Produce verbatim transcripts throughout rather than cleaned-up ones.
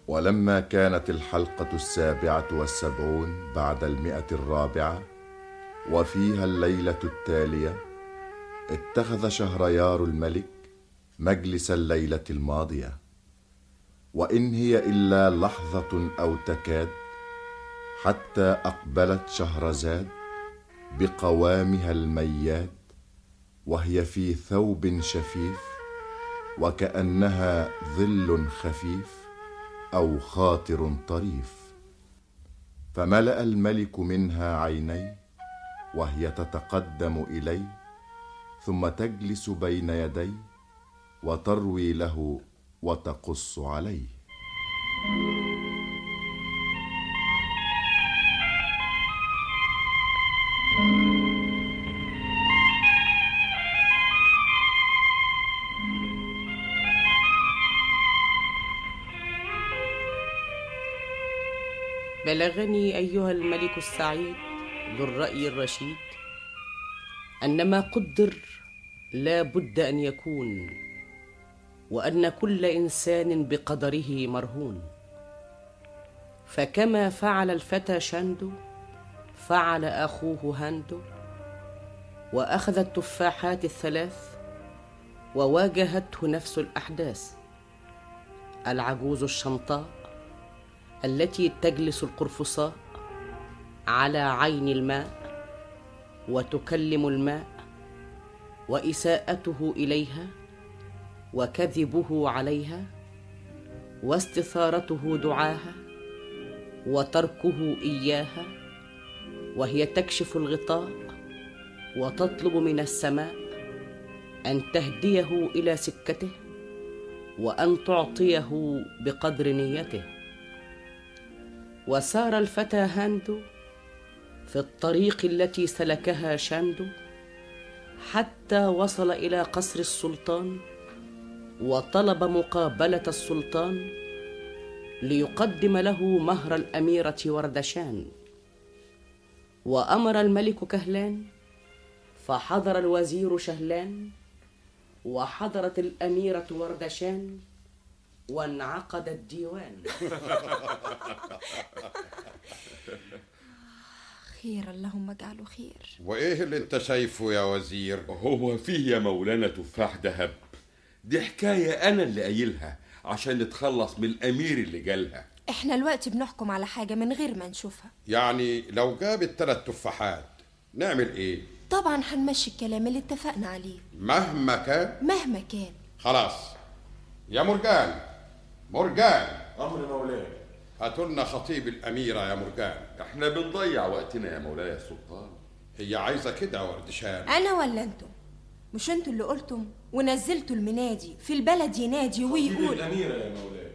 ولما كانت الحلقة السابعة والسبعون بعد المئة الرابعة وفيها الليلة التالية، اتخذ شهريار الملك مجلس الليلة الماضية، وإن هي إلا لحظة أو تكاد حتى أقبلت شهرزاد بقوامها المياد، وهي في ثوب شفيف وكأنها ظل خفيف أو خاطر طريف. فملأ الملك منها عينيه وهي تتقدم إليه، ثم تجلس بين يديه وتروي له وتقص عليه. بلغني أيها الملك السعيد ذو الرأي الرشيد أن ما قدر لا بد أن يكون، وأن كل إنسان بقدره مرهون. فكما فعل الفتى شندو فعل أخوه هندو، وأخذ التفاحات الثلاث وواجهته نفس الأحداث. العجوز الشمطاء التي تجلس القرفصاء على عين الماء وتكلم الماء، وإساءته إليها وكذبه عليها واستثارته دعاها وتركه إياها، وهي تكشف الغطاء وتطلب من السماء أن تهديه إلى سكته وأن تعطيه بقدر نيته. وسار الفتى هاندو في الطريق التي سلكها شاندو حتى وصل إلى قصر السلطان، وطلب مقابلة السلطان ليقدم له مهر الأميرة وردشان. وأمر الملك كهلان فحضر الوزير شهلان، وحضرت الأميرة وردشان، وانعقد الديوان. خير، اللهم اجعله خير. وايه اللي انت شايفه يا وزير؟ هو فيه يا مولانا تفاح دهب؟ دي حكاية انا اللي قايلها عشان نتخلص من الامير اللي جالها. احنا الوقت بنحكم على حاجة من غير ما نشوفها. يعني لو جابت ثلاث تفاحات نعمل ايه؟ طبعا هنمشي الكلام اللي اتفقنا عليه مهما كان. مهما كان. خلاص يا مرجان، مرجان. امر مولاي. هاتولنا خطيب الأميرة يا مرجان. احنا بنضيع وقتنا يا مولاي السلطان. هي عايزة كده وردشان؟ أنا ولا أنتم؟ مش أنتوا اللي قلتم ونزلتوا المنادي في البلد ينادي ويقول خطيب الأميرة يا مولاي.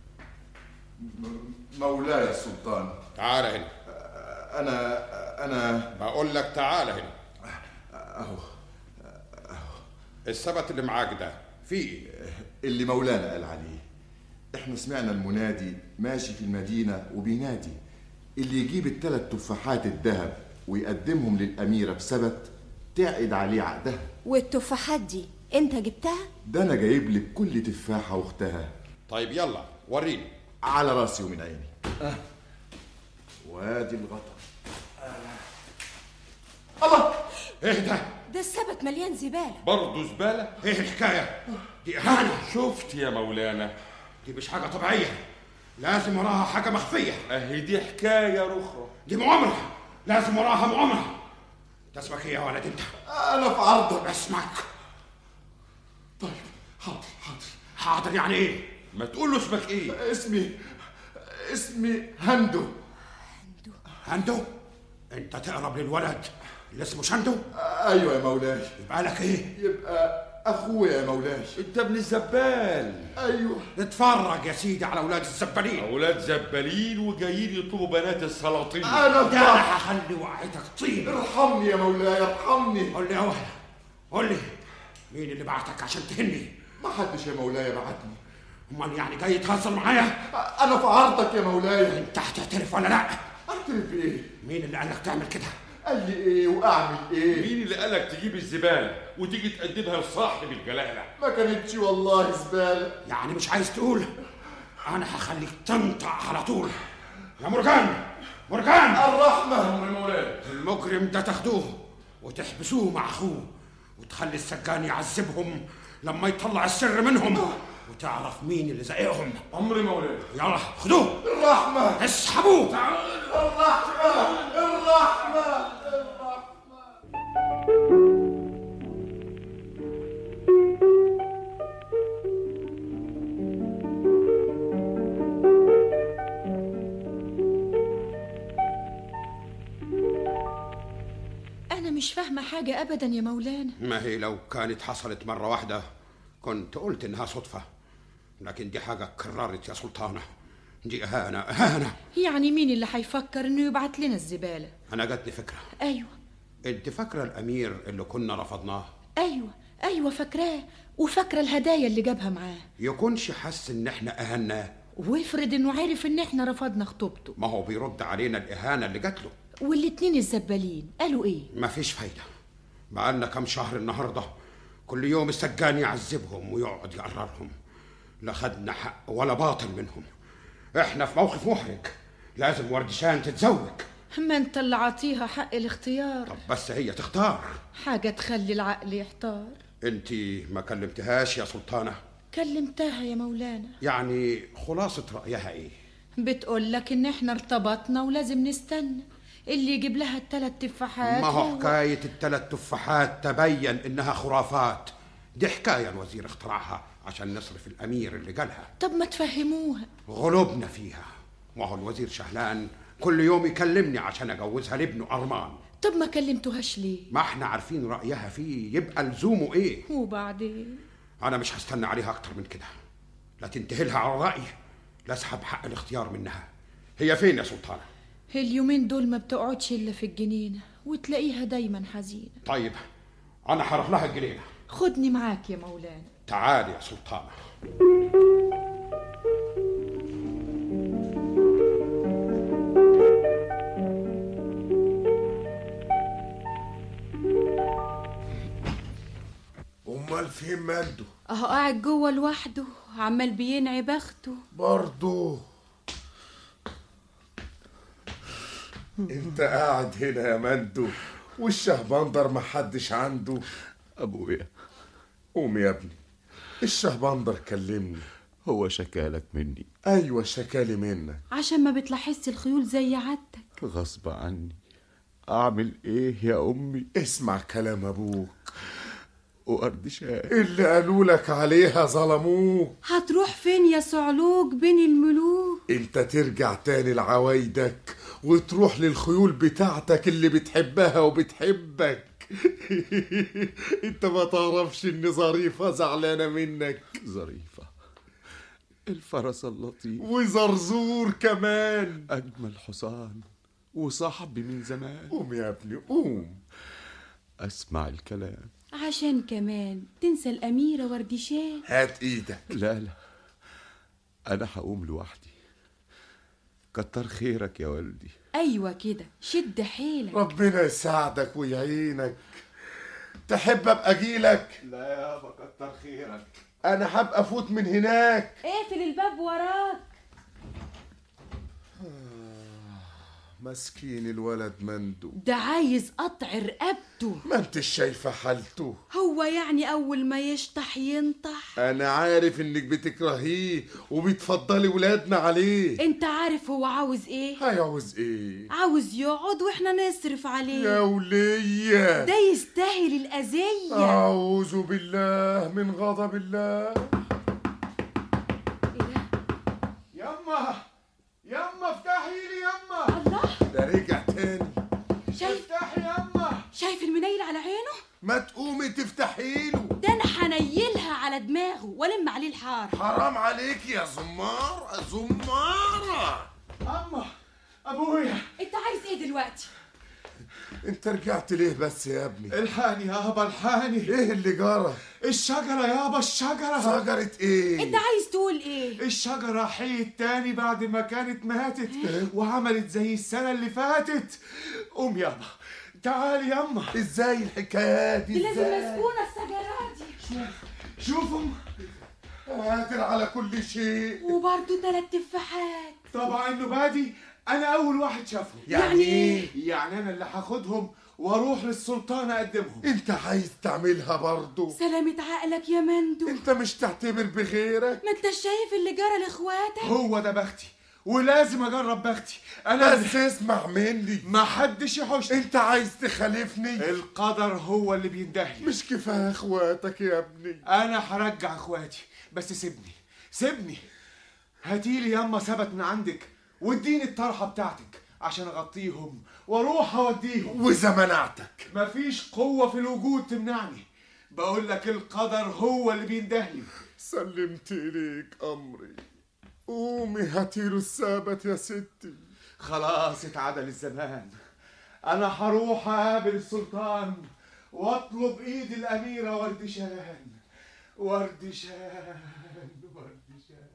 مولاي السلطان. تعال هنا. أنا أنا بقول لك تعال هنا. أهو أهو. السبت اللي معاك ده فيه اللي مولانا قال عليه. احنا سمعنا المنادي ماشي في المدينة وبينادي اللي يجيب الثلاث تفاحات الذهب ويقدمهم للأميرة بسبت تعقد عليه عقدها. والتفاحات دي انت جبتها؟ ده انا جايب لك كل تفاحة واختها. طيب يلا وريني. على راسي ومن عيني. أه. وادي الغطا. أه. الله، ايه ده؟ ده السبت مليان زبالة. برضه زبالة؟ ايه الحكاية؟ دي اهانة. شفت يا مولانا؟ دي مش حاجة طبيعية، لازم وراها حاجة مخفية. اهي دي حكاية رخرة. دي مؤامرة، لازم وراها مؤامرة. انت اسمك ايه يا ولد انت؟ انا في عرضك. اسمك؟ طيب حاضر حاضر حاضر. يعني ايه؟ ما تقول له اسمك ايه؟ اسمي اسمي هندو. هندو هندو؟ انت تقرب للولد اللي اسمه شندو؟ ايوه يا مولاي. يبقى لك ايه؟ يبقى اخويا يا مولاي. انت ابن الزبال. ايوه. اتفرج يا سيدي على اولاد الزبالين. اولاد زبالين وجايين يطلبوا بنات السلاطين. انا ده انا هخلي وقعتك طين. ارحمني يا مولاي ارحمني. قول لي يا ولد، قول لي مين اللي بعتك عشان تهني؟ ما حدش يا مولاي بعتني. امال يعني جاي تهزر معايا؟ انا في عرضك يا مولاي. انت هتعترف ولا لا؟ اعترف بايه؟ مين اللي قالك تعمل كده؟ قال لي ايه واعمل ايه؟ مين اللي قالك تجيب الزبالة وتيجي تقدمها لصاحب الجلالة؟ ما كانتش والله زبالة. يعني مش عايز تقول؟ انا هخليك تنطق على طول. يا مرجان، مرجان، الرحمة. امر مولاي. المجرم ده تاخدوه وتحبسوه مع اخوه، وتخلي السجان يعذبهم لما يطلع السر منهم، وتعرف مين اللي زقهم. امر مولاي. يلا خدوه. الرحمة. اسحبوه. الرحمة. الرحمة. أنا مش فاهمة حاجة أبدا يا مولانا. ما هي لو كانت حصلت مرة واحدة كنت قلت إنها صدفة، لكن دي حاجة كررت يا سلطانة. دي إهانة، إهانة. يعني مين اللي هيفكر إنه يبعت لنا الزبالة؟ أنا جاتني فكرة. أيوة. أنت فاكرة الأمير اللي كنا رفضناه؟ أيوة أيوة فاكراه، وفاكرة الهدايا اللي جابها معاه. يكونش حس إن إحنا أهناه؟ وافرض إنه عارف إن إحنا رفضنا خطوبته. ما هو بيرد علينا الإهانة اللي جات له. والاتنين الزبالين قالوا إيه؟ مفيش فايدة. بقالنا كام شهر النهاردة كل يوم السجان يعذبهم ويقعد يقررهم، لا خدنا حق ولا باطل منهم. احنا في موقف محرج، لازم وردشان تتزوج. ما انت اللي عطيها حق الاختيار. طب بس هي تختار. حاجة تخلي العقل يحتار. انت ما كلمتهاش يا سلطانة؟ كلمتها يا مولانا. يعني خلاصة رأيها ايه؟ بتقول لك ان احنا ارتبطنا ولازم نستنى اللي يجيب لها التلات تفاحات. ما هو حكاية التلات تفاحات تبين انها خرافات. دي حكاية الوزير اخترعها عشان نصرف الامير اللي جالها. طب ما تفهموها. غلوبنا فيها. ما هو الوزير شهلان كل يوم يكلمني عشان اجوزها لابنه ارمان. طب ما كلمتوهاش ليه؟ ما احنا عارفين رأيها فيه، يبقى لزومه ايه؟ وبعدين؟ انا مش هستنى عليها اكتر من كده. لا تنتهلها على رأيي، لا اسحب حق الاختيار منها. هي فين يا سلطانة؟ اليومين دول ما بتقعدش الا في الجنينة، وتلاقيها دايما حزينة. طيب انا هروح لها الجنينة. خدني معاك يا مولانا. تعالي يا سلطانة. امال فين مندو؟ اهو قاعد جوه لوحده عمال بينعي بخته برضو. انت قاعد هنا يا مندو والشهبندر محدش عنده. ابويا. قوم يا ابني. الشهبندر كلمني. هو شكالك مني؟ ايوه شكالي منك. عشان ما بتلاحظش الخيول زي عادتك. غصب عني. اعمل ايه يا امي؟ اسمع كلام ابوك. وأردشان اللي قالوا لك عليها ظلموك. هتروح فين يا صعلوك بين الملوك؟ انت ترجع تاني لعوايدك وتروح للخيول بتاعتك اللي بتحبها وبتحبك. انت ما تعرفش ان ظريفة زعلانة منك. ظريفة الفرس اللطيف وزرزور كمان أجمل حصان وصاحبي من زمان. قوم يا ابني قوم. أسمع الكلام عشان كمان تنسى الأميرة وردشان. هات ايدك. لا لا أنا هقوم لوحدي. كتر خيرك يا والدي. أيوة كده شد حيلك. ربنا يساعدك ويعينك. تحب ابقى اجيلك؟ لا يابا كتر خيرك. انا هبقى افوت من هناك. اقفل الباب وراك. مسكين الولد مندو ده عايز قطع رقبته. ما انت شايفه حالته. هو يعني اول ما يشطح ينطح. انا عارف انك بتكرهيه وبتفضلي ولادنا عليه. انت عارف هو عاوز ايه؟ هيعوز ايه؟ عاوز يقعد واحنا نصرف عليه. يا ولية ده يستاهل الاذية. اعوذ بالله من غضب الله. ايه ده؟ يما يما افتحي لي يما. الله ده رجع تاني. شايف افتحي يما. شايف المنيل على عينه؟ ما تقومي تفتحي له. ده انا هنيلها على دماغه والم عليه الحار. حرام عليك يا زمار زمارة. أما أبويا. انت عايز ايه دلوقتي؟ انت رجعت ليه بس يا ابني؟ الحقني يابا الحقني. ايه اللي جرى؟ الشجرة يابا الشجرة. شجرة ايه؟ انت عايز تقول ايه؟ الشجرة حيت تاني بعد ما كانت ماتت وعملت زي السنة اللي فاتت. قوم يابا تعالي يما. ازاي الحكايات دي؟ دي لازم ازاي؟ مسكونة الشجرة دي. شوفوا قادر على كل شيء. وبرضه ثلاث تفاحات. طبعا النبادي انا اول واحد شافهم. يعني ايه؟ يعني انا اللي هاخدهم واروح للسلطان اقدمهم. انت عايز تعملها برضه؟ سلامة عقلك يا مندو. انت مش تعتبر بغيرك؟ ما انت شايف اللي جرى لاخواتك. هو ده بختي ولازم اجرب بختي انا. بس اسمع مني، ما حدش يحوش. انت عايز تخالفني؟ القدر هو اللي بيندهلي. مش كفايه اخواتك يا ابني؟ انا هرجع اخواتي، بس سيبني سيبني. هاتيلي ياما ثبت من عندك واديني الطرحه بتاعتك عشان اغطيهم واروح اوديهم. واذا منعتك؟ مفيش قوه في الوجود تمنعني. بقول لك القدر هو اللي بيندهلي. سلمت اليك امري، قومي هاتيله الثابت يا ستي. خلاص اتعدل الزمان. انا هروح اقابل السلطان واطلب ايد الاميره وردشان. وردشان وردشان.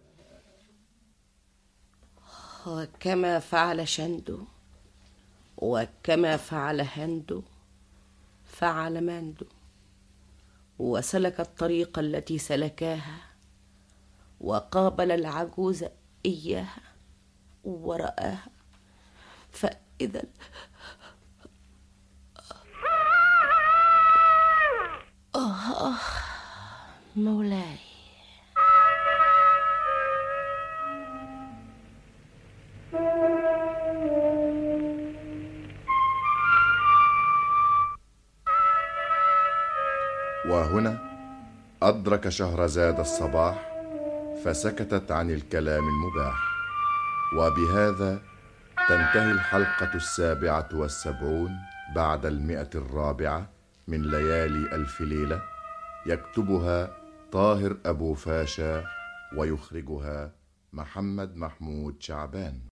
وكما فعل شندو وكما فعل هندو فعل ماندو، وسلك الطريق التي سلكاها وقابل العجوز إياها ورآها، فإذا آه آه مولاي. وهنا أدرك شهرزاد الصباح فسكتت عن الكلام المباح. وبهذا تنتهي الحلقة السابعة والسبعون بعد المئة الرابعة من ليالي ألف ليلة. يكتبها طاهر أبو فاشا ويخرجها محمد محمود شعبان.